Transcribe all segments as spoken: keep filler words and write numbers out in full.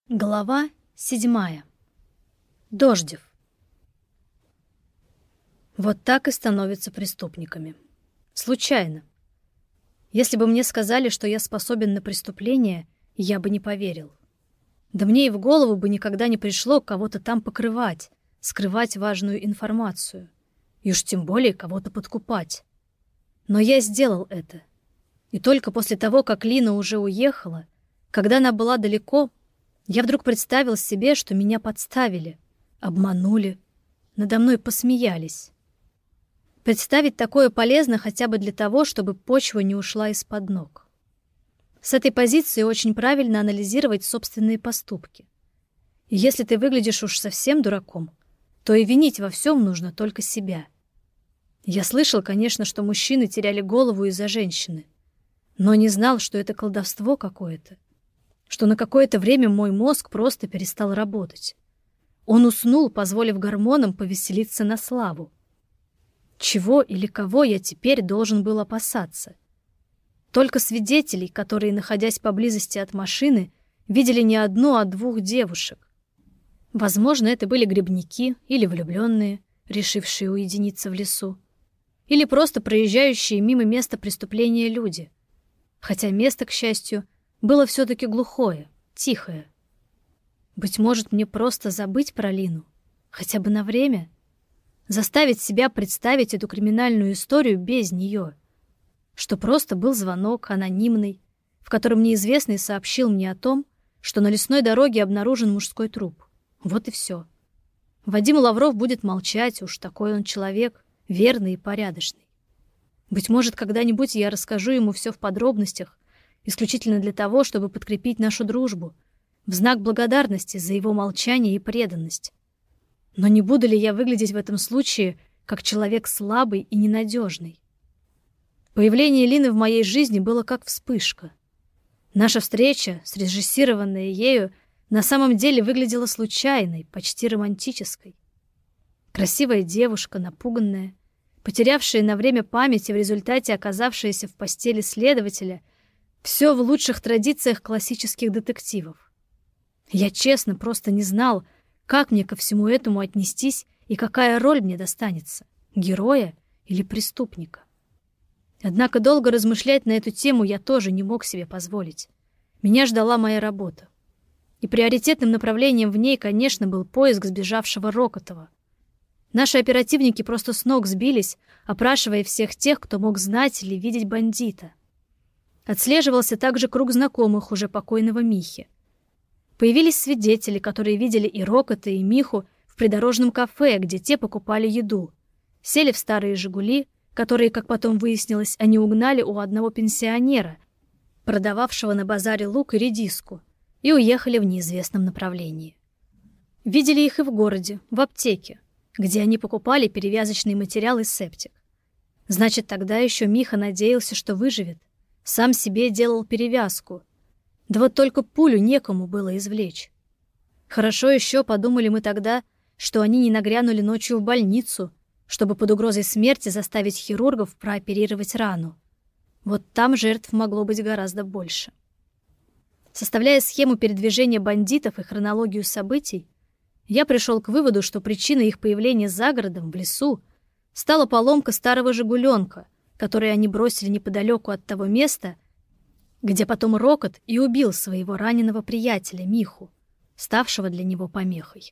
Глава седьмая. Дождев. Вот так и становятся преступниками. Случайно. Если бы мне сказали, что я способен на преступление, я бы не поверил. Да мне и в голову бы никогда не пришло кого-то там покрывать, скрывать важную информацию. И уж тем более кого-то подкупать. Но я сделал это. И только после того, как Лина уже уехала, когда она была далеко, я вдруг представил себе, что меня подставили, обманули, надо мной посмеялись. Представить такое полезно хотя бы для того, чтобы почва не ушла из-под ног. С этой позиции очень правильно анализировать собственные поступки. И если ты выглядишь уж совсем дураком, то и винить во всем нужно только себя. Я слышал, конечно, что мужчины теряли голову из-за женщины, но не знал, что это колдовство какое-то, что на какое-то время мой мозг просто перестал работать. Он уснул, позволив гормонам повеселиться на славу. Чего или кого я теперь должен был опасаться? Только свидетелей, которые, находясь поблизости от машины, видели не одну, а двух девушек. Возможно, это были грибники или влюбленные, решившие уединиться в лесу, или просто проезжающие мимо места преступления люди. Хотя место, к счастью, было все-таки глухое, тихое. Быть может, мне просто забыть про Лину? Хотя бы на время? Заставить себя представить эту криминальную историю без нее. Что просто был звонок, анонимный, в котором неизвестный сообщил мне о том, что на лесной дороге обнаружен мужской труп. Вот и все. Вадим Лавров будет молчать, уж такой он человек, верный и порядочный. Быть может, когда-нибудь я расскажу ему все в подробностях, исключительно для того, чтобы подкрепить нашу дружбу, в знак благодарности за его молчание и преданность. Но не буду ли я выглядеть в этом случае как человек слабый и ненадежный? Появление Лины в моей жизни было как вспышка. Наша встреча, срежиссированная ею, на самом деле выглядела случайной, почти романтической. Красивая девушка, напуганная, потерявшая на время память и в результате оказавшаяся в постели следователя — все в лучших традициях классических детективов. Я честно просто не знал, как мне ко всему этому отнестись и какая роль мне достанется — героя или преступника. Однако долго размышлять на эту тему я тоже не мог себе позволить. Меня ждала моя работа. И приоритетным направлением в ней, конечно, был поиск сбежавшего Рокотова. Наши оперативники просто с ног сбились, опрашивая всех тех, кто мог знать или видеть бандита. Отслеживался также круг знакомых уже покойного Михи. Появились свидетели, которые видели и Рокота, и Миху в придорожном кафе, где те покупали еду. Сели в старые «Жигули», которые, как потом выяснилось, они угнали у одного пенсионера, продававшего на базаре лук и редиску, и уехали в неизвестном направлении. Видели их и в городе, в аптеке, где они покупали перевязочный материал и септик. Значит, тогда еще Миха надеялся, что выживет. Сам себе делал перевязку. Да вот только пулю некому было извлечь. Хорошо еще подумали мы тогда, что они не нагрянули ночью в больницу, чтобы под угрозой смерти заставить хирургов прооперировать рану. Вот там жертв могло быть гораздо больше. Составляя схему передвижения бандитов и хронологию событий, я пришел к выводу, что причиной их появления за городом, в лесу, стала поломка старого «Жигуленка», который они бросили неподалеку от того места, где потом Рокот и убил своего раненого приятеля Миху, ставшего для него помехой.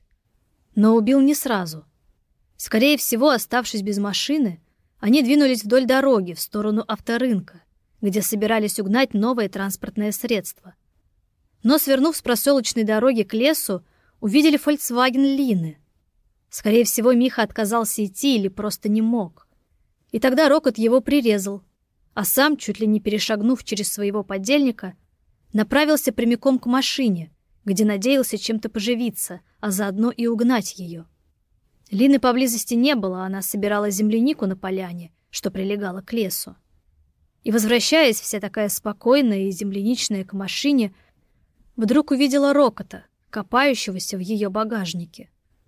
Но убил не сразу. Скорее всего, оставшись без машины, они двинулись вдоль дороги в сторону авторынка, где собирались угнать новое транспортное средство. Но, свернув с проселочной дороги к лесу, увидели «Фольксваген» Лины. Скорее всего, Миха отказался идти или просто не мог. И тогда Рокот его прирезал, а сам, чуть ли не перешагнув через своего подельника, направился прямиком к машине, где надеялся чем-то поживиться, а заодно и угнать ее. Лины поблизости не было, она собирала землянику на поляне, что прилегало к лесу. И, возвращаясь, вся такая спокойная и земляничная к машине, вдруг увидела Рокота, копающегося в ее багажнике.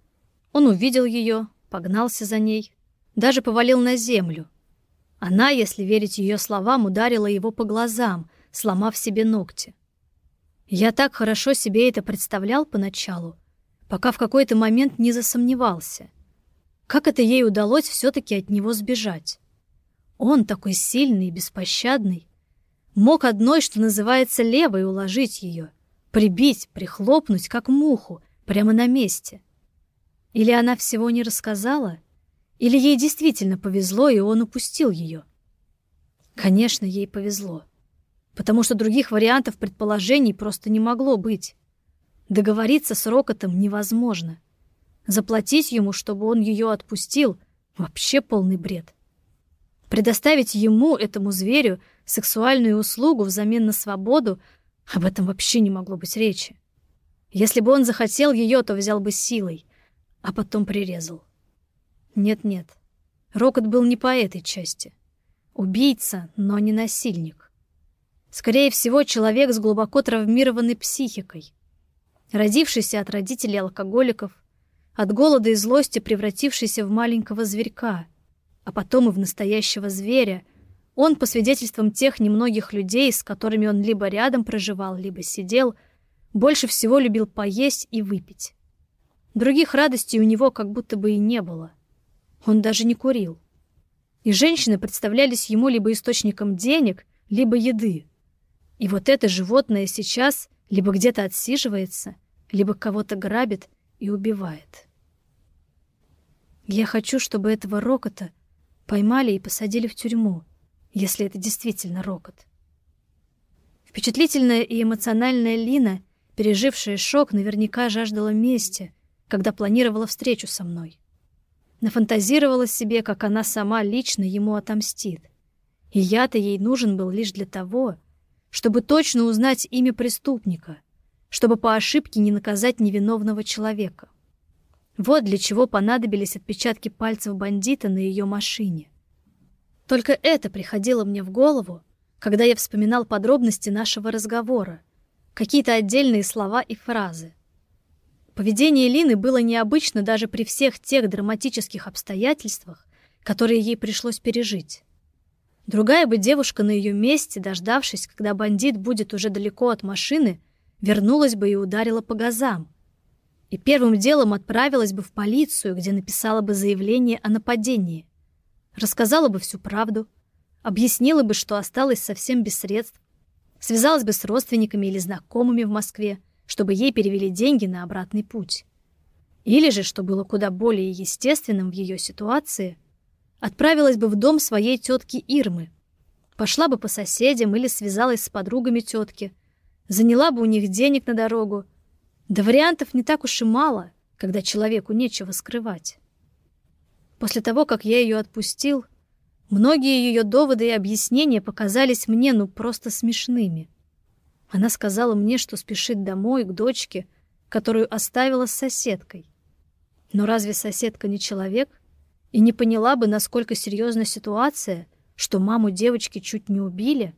Он увидел ее, погнался за ней, даже повалил на землю. Она, если верить ее словам, ударила его по глазам, сломав себе ногти. Я так хорошо себе это представлял поначалу, пока в какой-то момент не засомневался. Как это ей удалось все-таки от него сбежать? Он такой сильный и беспощадный. Мог одной, что называется, левой уложить ее, прибить, прихлопнуть, как муху, прямо на месте. Или она всего не рассказала, или ей действительно повезло, и он упустил ее. Конечно, ей повезло, потому что других вариантов предположений просто не могло быть. Договориться с Рокотом невозможно. Заплатить ему, чтобы он ее отпустил, вообще полный бред. Предоставить ему, этому зверю, сексуальную услугу взамен на свободу, об этом вообще не могло быть речи. Если бы он захотел ее, то взял бы силой, а потом прирезал. Нет-нет, Рокот был не по этой части. Убийца, но не насильник. Скорее всего, человек с глубоко травмированной психикой, родившийся от родителей алкоголиков, от голода и злости превратившийся в маленького зверька, а потом и в настоящего зверя. Он, по свидетельствам тех немногих людей, с которыми он либо рядом проживал, либо сидел, больше всего любил поесть и выпить. Других радостей у него как будто бы и не было. Он даже не курил. И женщины представлялись ему либо источником денег, либо еды. И вот это животное сейчас либо где-то отсиживается, либо кого-то грабит и убивает. Я хочу, чтобы этого Рокота поймали и посадили в тюрьму, если это действительно Рокот. Впечатлительная и эмоциональная Лина, пережившая шок, наверняка жаждала мести, когда планировала встречу со мной. Нафантазировала себе, как она сама лично ему отомстит. И я-то ей нужен был лишь для того, чтобы точно узнать имя преступника, чтобы по ошибке не наказать невиновного человека. Вот для чего понадобились отпечатки пальцев бандита на ее машине. Только это приходило мне в голову, когда я вспоминал подробности нашего разговора, какие-то отдельные слова и фразы. Поведение Лины было необычно даже при всех тех драматических обстоятельствах, которые ей пришлось пережить. Другая бы девушка на ее месте, дождавшись, когда бандит будет уже далеко от машины, вернулась бы и ударила по газам. И первым делом отправилась бы в полицию, где написала бы заявление о нападении. Рассказала бы всю правду, объяснила бы, что осталась совсем без средств, связалась бы с родственниками или знакомыми в Москве, чтобы ей перевели деньги на обратный путь. Или же, что было куда более естественным в ее ситуации, отправилась бы в дом своей тетки Ирмы, пошла бы по соседям или связалась с подругами тетки, заняла бы у них денег на дорогу. Да вариантов не так уж и мало, когда человеку нечего скрывать. После того, как я ее отпустил, многие ее доводы и объяснения показались мне ну просто смешными. Она сказала мне, что спешит домой к дочке, которую оставила с соседкой. Но разве соседка не человек? И не поняла бы, насколько серьезна ситуация, что маму девочки чуть не убили?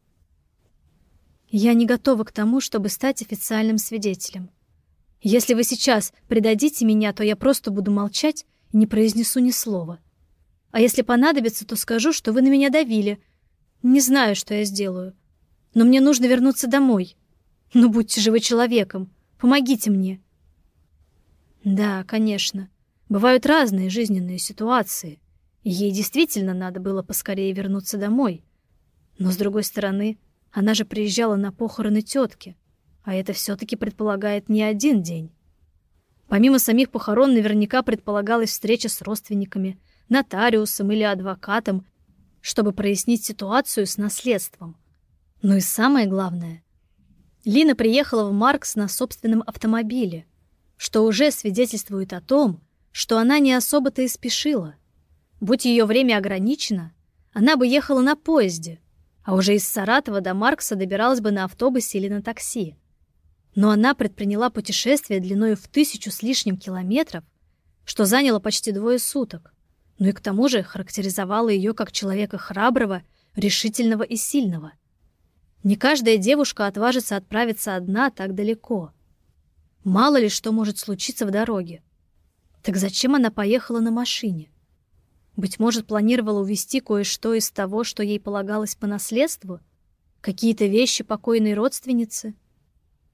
Я не готова к тому, чтобы стать официальным свидетелем. Если вы сейчас предадите меня, то я просто буду молчать и не произнесу ни слова. А если понадобится, то скажу, что вы на меня давили. Не знаю, что я сделаю. Но мне нужно вернуться домой. Ну, будьте же вы человеком. Помогите мне. Да, конечно. Бывают разные жизненные ситуации. И ей действительно надо было поскорее вернуться домой. Но, с другой стороны, она же приезжала на похороны тетки. А это все-таки предполагает не один день. Помимо самих похорон наверняка предполагалась встреча с родственниками, нотариусом или адвокатом, чтобы прояснить ситуацию с наследством. Ну и самое главное, Лина приехала в Маркс на собственном автомобиле, что уже свидетельствует о том, что она не особо-то и спешила. Будь ее время ограничено, она бы ехала на поезде, а уже из Саратова до Маркса добиралась бы на автобусе или на такси. Но она предприняла путешествие длиной в тысячу с лишним километров, что заняло почти двое суток, ну и к тому же характеризовала ее как человека храброго, решительного и сильного. Не каждая девушка отважится отправиться одна так далеко. Мало ли что может случиться в дороге. Так зачем она поехала на машине? Быть может, планировала увезти кое-что из того, что ей полагалось по наследству? Какие-то вещи покойной родственницы?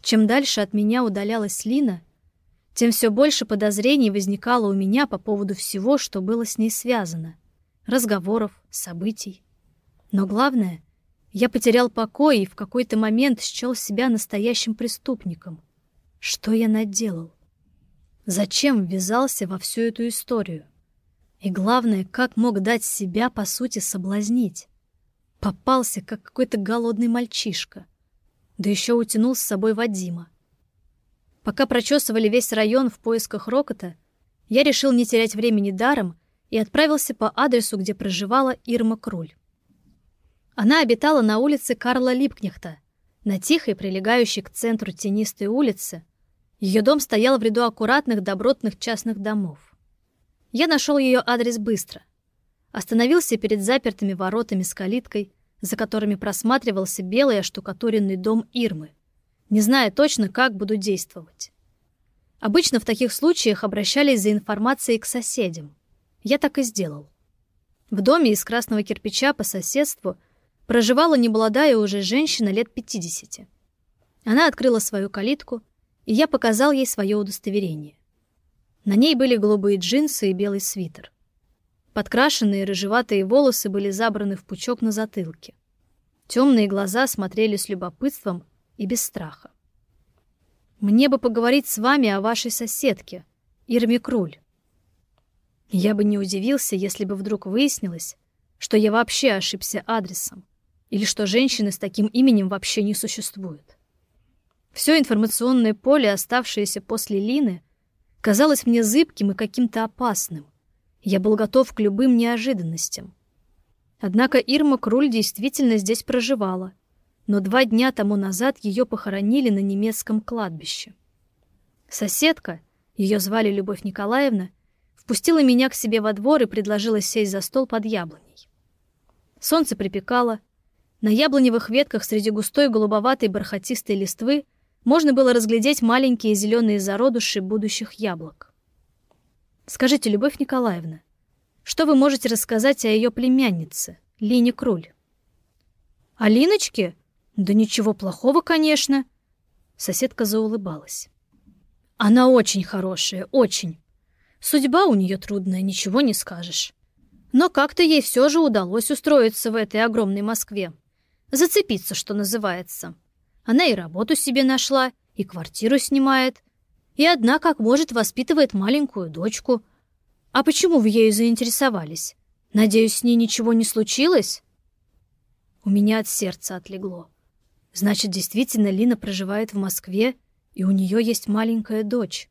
Чем дальше от меня удалялась Лина, тем все больше подозрений возникало у меня по поводу всего, что было с ней связано. Разговоров, событий. Но главное, я потерял покой и в какой-то момент счел себя настоящим преступником. Что я наделал? Зачем ввязался во всю эту историю? И главное, как мог дать себя, по сути, соблазнить? Попался, как какой-то голодный мальчишка. Да еще утянул с собой Вадима. Пока прочесывали весь район в поисках Рокота, я решил не терять времени даром и отправился по адресу, где проживала Ирма Круль. Она обитала на улице Карла Липкнехта, на тихой, прилегающей к центру тенистой улице. Ее дом стоял в ряду аккуратных, добротных частных домов. Я нашел ее адрес быстро. Остановился перед запертыми воротами с калиткой, за которыми просматривался белый оштукатуренный дом Ирмы, не зная точно, как буду действовать. Обычно в таких случаях обращались за информацией к соседям. Я так и сделал. В доме из красного кирпича по соседству проживала немолодая уже женщина лет пятидесяти. Она открыла свою калитку, и я показал ей свое удостоверение. На ней были голубые джинсы и белый свитер. Подкрашенные рыжеватые волосы были забраны в пучок на затылке. Темные глаза смотрели с любопытством и без страха. «Мне бы поговорить с вами о вашей соседке, Ирме Круль». Я бы не удивился, если бы вдруг выяснилось, что я вообще ошибся адресом, или что женщины с таким именем вообще не существует. Все информационное поле, оставшееся после Лины, казалось мне зыбким и каким-то опасным. Я был готов к любым неожиданностям. Однако Ирма Круль действительно здесь проживала, но два дня тому назад ее похоронили на немецком кладбище. Соседка, ее звали Любовь Николаевна, впустила меня к себе во двор и предложила сесть за стол под яблоней. Солнце припекало. На яблоневых ветках среди густой голубоватой бархатистой листвы можно было разглядеть маленькие зеленые зародыши будущих яблок. «Скажите, Любовь Николаевна, что вы можете рассказать о ее племяннице, Лине Круль?» «О Линочке? Да ничего плохого, конечно». Соседка заулыбалась. «Она очень хорошая, очень. Судьба у нее трудная, ничего не скажешь. Но как-то ей все же удалось устроиться в этой огромной Москве. Зацепиться, что называется. Она и работу себе нашла, и квартиру снимает, и одна, как может, воспитывает маленькую дочку. А почему вы ею заинтересовались? Надеюсь, с ней ничего не случилось?» У меня от сердца отлегло. Значит, действительно, Лина проживает в Москве, и у нее есть маленькая дочь.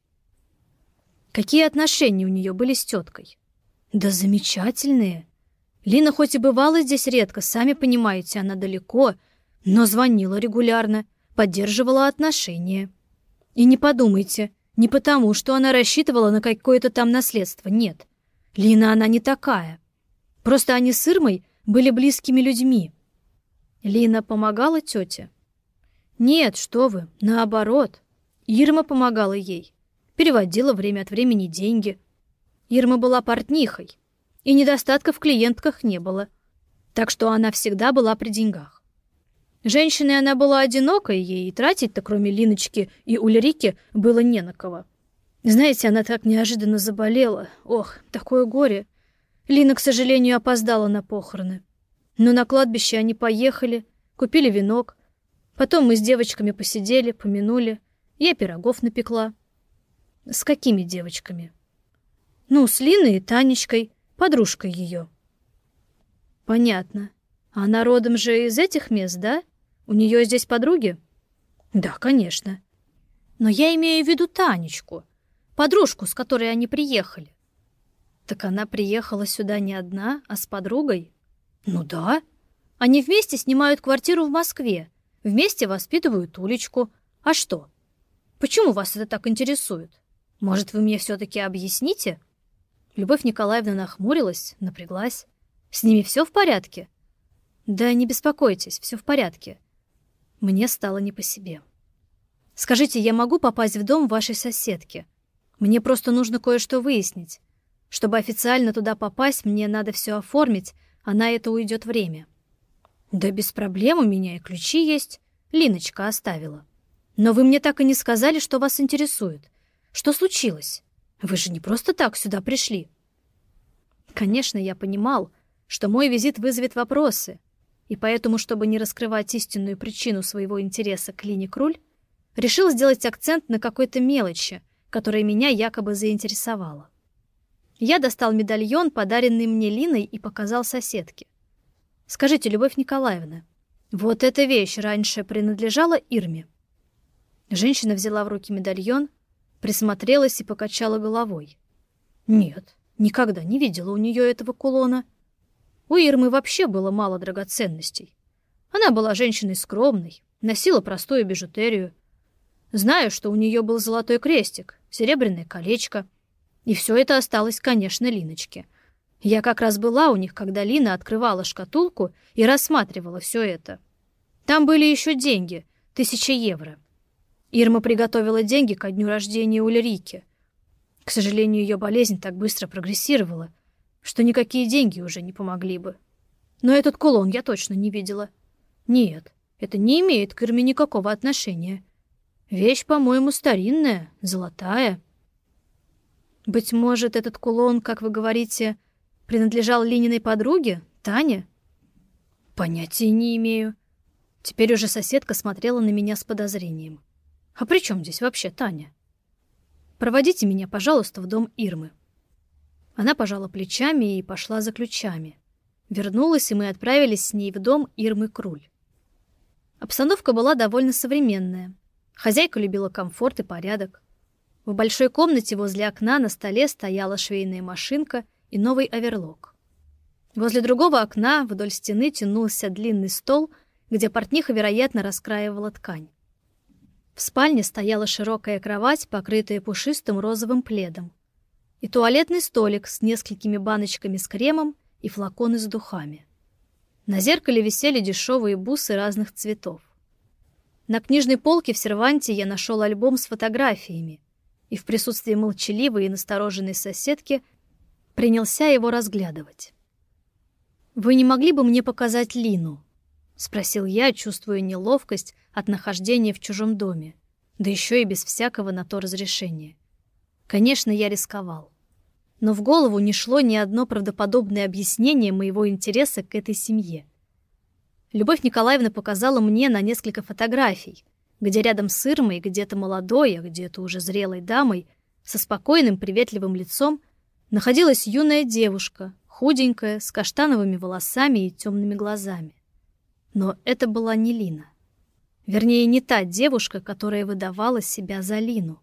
Какие отношения у нее были с теткой? Да замечательные. Лина хоть и бывала здесь редко, сами понимаете, она далеко, но звонила регулярно, поддерживала отношения. И не подумайте, не потому, что она рассчитывала на какое-то там наследство, нет. Лина она не такая. Просто они с Ирмой были близкими людьми. Лина помогала тете? Нет, что вы, наоборот. Ирма помогала ей. Переводила время от времени деньги. Ирма была портнихой, и недостатков в клиентках не было. Так что она всегда была при деньгах. Женщиной она была одинокой, ей и тратить-то, кроме Линочки и Ульрики, было не на кого. Знаете, она так неожиданно заболела. Ох, такое горе. Лина, к сожалению, опоздала на похороны. Но на кладбище они поехали, купили венок. Потом мы с девочками посидели, помянули. Я пирогов напекла. С какими девочками? Ну, с Линой и Танечкой, подружкой ее. Понятно. Она родом же из этих мест, да? У нее здесь подруги? Да, конечно. Но я имею в виду Танечку, подружку, с которой они приехали. Так она приехала сюда не одна, а с подругой? Ну да. Они вместе снимают квартиру в Москве, вместе воспитывают Улечку. А что? Почему вас это так интересует? Может, вы мне все-таки объясните? Любовь Николаевна нахмурилась, напряглась. С ними все в порядке? Да не беспокойтесь, все в порядке. Мне стало не по себе. Скажите, я могу попасть в дом вашей соседки? Мне просто нужно кое-что выяснить. Чтобы официально туда попасть, мне надо все оформить, а на это уйдет время. Да без проблем, у меня и ключи есть. Линочка оставила. Но вы мне так и не сказали, что вас интересует. Что случилось? Вы же не просто так сюда пришли. Конечно, я понимал, что мой визит вызовет вопросы, и поэтому, чтобы не раскрывать истинную причину своего интереса к Лине Круль, решил сделать акцент на какой-то мелочи, которая меня якобы заинтересовала. Я достал медальон, подаренный мне Линой, и показал соседке. «Скажите, Любовь Николаевна, вот эта вещь раньше принадлежала Ирме?» Женщина взяла в руки медальон, присмотрелась и покачала головой. «Нет, никогда не видела у нее этого кулона. У Ирмы вообще было мало драгоценностей. Она была женщиной скромной, носила простую бижутерию. Знаю, что у нее был золотой крестик, серебряное колечко. И все это осталось, конечно, Линочке. Я как раз была у них, когда Лина открывала шкатулку и рассматривала все это. Там были еще деньги, тысяча евро. Ирма приготовила деньги ко дню рождения Ульрики. К сожалению, ее болезнь так быстро прогрессировала, что никакие деньги уже не помогли бы. Но этот кулон я точно не видела. Нет, это не имеет к Ирме никакого отношения. Вещь, по-моему, старинная, золотая. Быть может, этот кулон, как вы говорите, принадлежал Лининой подруге, Тане? Понятия не имею. Теперь уже соседка смотрела на меня с подозрением. А при чем здесь вообще Таня? Проводите меня, пожалуйста, в дом Ирмы. Она пожала плечами и пошла за ключами. Вернулась, и мы отправились с ней в дом Ирмы Круль. Обстановка была довольно современная. Хозяйка любила комфорт и порядок. В большой комнате возле окна на столе стояла швейная машинка и новый оверлок. Возле другого окна вдоль стены тянулся длинный стол, где портниха, вероятно, раскраивала ткань. В спальне стояла широкая кровать, покрытая пушистым розовым пледом, и туалетный столик с несколькими баночками с кремом и флаконы с духами. На зеркале висели дешевые бусы разных цветов. На книжной полке в серванте я нашел альбом с фотографиями, и в присутствии молчаливой и настороженной соседки принялся его разглядывать. «Вы не могли бы мне показать Лину?» — спросил я, чувствуя неловкость от нахождения в чужом доме, да еще и без всякого на то разрешения. Конечно, я рисковал. Но в голову не шло ни одно правдоподобное объяснение моего интереса к этой семье. Любовь Николаевна показала мне на несколько фотографий, где рядом с Ирмой, где-то молодой, а где-то уже зрелой дамой, со спокойным, приветливым лицом, находилась юная девушка, худенькая, с каштановыми волосами и темными глазами. Но это была не Лина. Вернее, не та девушка, которая выдавала себя за Лину.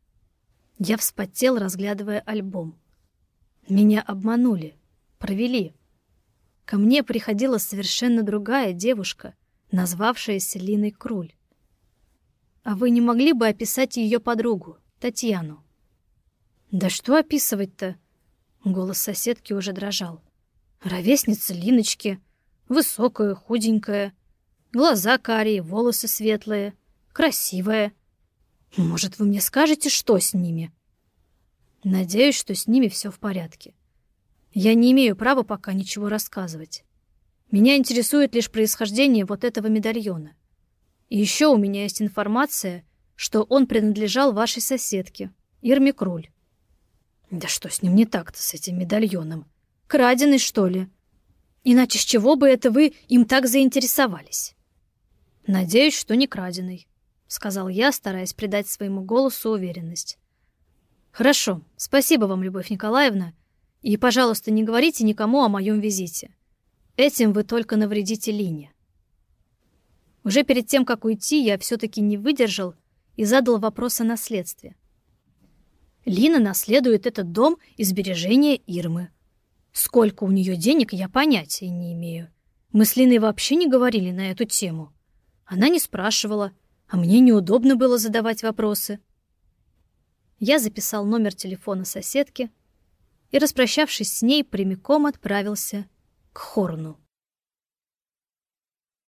Я вспотел, разглядывая альбом. Меня обманули, провели. Ко мне приходила совершенно другая девушка, назвавшаяся Линой Круль. А вы не могли бы описать ее подругу, Татьяну? Да что описывать-то? Голос соседки уже дрожал. Ровесница Линочки, высокая, худенькая, глаза карие, волосы светлые, красивая. Может, вы мне скажете, что с ними? Надеюсь, что с ними все в порядке. Я не имею права пока ничего рассказывать. Меня интересует лишь происхождение вот этого медальона. И еще у меня есть информация, что он принадлежал вашей соседке, Ирме Круль. Да что с ним не так-то, с этим медальоном? Краденый, что ли? Иначе с чего бы это вы им так заинтересовались? Надеюсь, что не краденый, — сказал я, стараясь придать своему голосу уверенность. Хорошо, спасибо вам, Любовь Николаевна, и, пожалуйста, не говорите никому о моем визите. Этим вы только навредите Лине. Уже перед тем, как уйти, я все-таки не выдержал и задал вопрос о наследстве. Лина наследует этот дом и сбережения Ирмы. Сколько у нее денег, я понятия не имею. Мы с Линой вообще не говорили на эту тему. Она не спрашивала, а мне неудобно было задавать вопросы. Я записал номер телефона соседки и, распрощавшись с ней, прямиком отправился к Хорну.